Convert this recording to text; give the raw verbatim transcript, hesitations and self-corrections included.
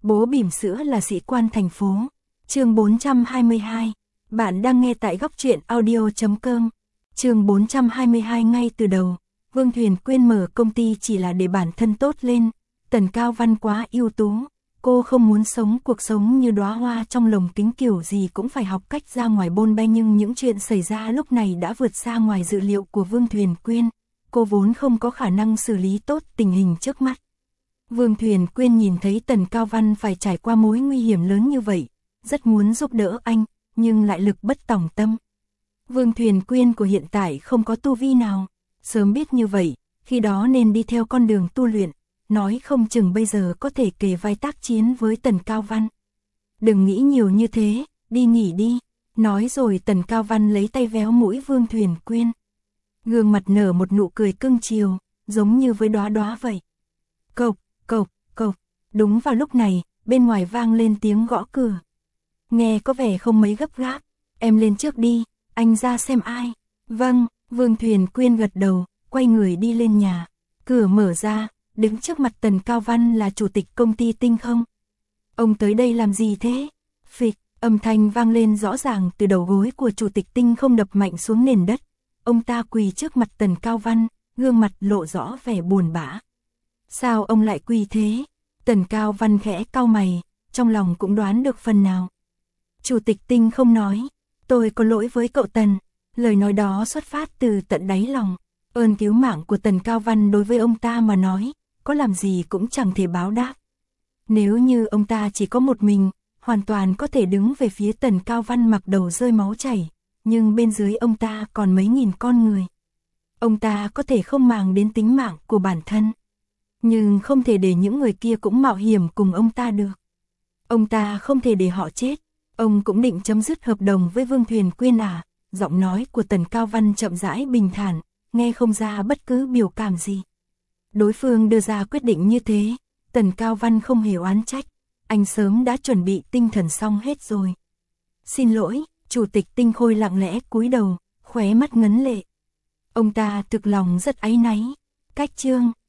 Bố bỉm sữa là sĩ quan thành phố. Chương bốn trăm hai mươi hai. Bạn đang nghe tại góc truyện audio chấm com. Chương bốn trăm hai mươi hai. Ngay từ đầu, Vương Thuyền Quyên mở công ty chỉ là để bản thân tốt lên. Tần Cao Văn quá ưu tú, cô không muốn sống cuộc sống như đóa hoa trong lồng kính, kiểu gì cũng phải học cách ra ngoài bôn ba, nhưng những chuyện xảy ra lúc này đã vượt xa ngoài dự liệu của Vương Thuyền Quyên. Cô vốn không có khả năng xử lý tốt tình hình trước mắt. Vương Thuyền Quyên nhìn thấy Tần Cao Văn phải trải qua mối nguy hiểm lớn như vậy, rất muốn giúp đỡ anh, nhưng lại lực bất tòng tâm. Vương Thuyền Quyên của hiện tại không có tu vi nào, sớm biết như vậy, khi đó nên đi theo con đường tu luyện, nói không chừng bây giờ có thể kề vai tác chiến với Tần Cao Văn. Đừng nghĩ nhiều như thế, đi nghỉ đi, nói rồi Tần Cao Văn lấy tay véo mũi Vương Thuyền Quyên. Gương mặt nở một nụ cười cưng chiều, giống như với đóa đóa vậy. Cộc, cộc, cộc, đúng vào lúc này, bên ngoài vang lên tiếng gõ cửa. Nghe có vẻ không mấy gấp gáp, em lên trước đi, anh ra xem ai. Vâng, Vương Thuyền Quyên gật đầu, quay người đi lên nhà. Cửa mở ra, đứng trước mặt Tần Cao Văn là chủ tịch công ty Tinh Không. Ông tới đây làm gì thế? Phịch, âm thanh vang lên rõ ràng từ đầu gối của chủ tịch Tinh Không đập mạnh xuống nền đất. Ông ta quỳ trước mặt Tần Cao Văn, gương mặt lộ rõ vẻ buồn bã. Sao ông lại quỳ thế? Tần Cao Văn khẽ cau mày, trong lòng cũng đoán được phần nào. Chủ tịch Tinh Không nói, tôi có lỗi với cậu Tần. Lời nói đó xuất phát từ tận đáy lòng. Ơn cứu mạng của Tần Cao Văn đối với ông ta mà nói, có làm gì cũng chẳng thể báo đáp. Nếu như ông ta chỉ có một mình, hoàn toàn có thể đứng về phía Tần Cao Văn mặc đầu rơi máu chảy, nhưng bên dưới ông ta còn mấy nghìn con người. Ông ta có thể không màng đến tính mạng của bản thân, nhưng không thể để những người kia cũng mạo hiểm cùng ông ta được. Ông ta không thể để họ chết. Ông cũng định chấm dứt hợp đồng với Vương Thuyền Quyên à? Giọng nói của Tần Cao Văn chậm rãi bình thản, nghe không ra bất cứ biểu cảm gì. Đối phương đưa ra quyết định như thế, Tần Cao Văn không hề oán trách, anh sớm đã chuẩn bị tinh thần xong hết rồi. Xin lỗi, chủ tịch Tinh Khôi lặng lẽ cúi đầu, khóe mắt ngấn lệ. Ông ta thực lòng rất áy náy. Cách chương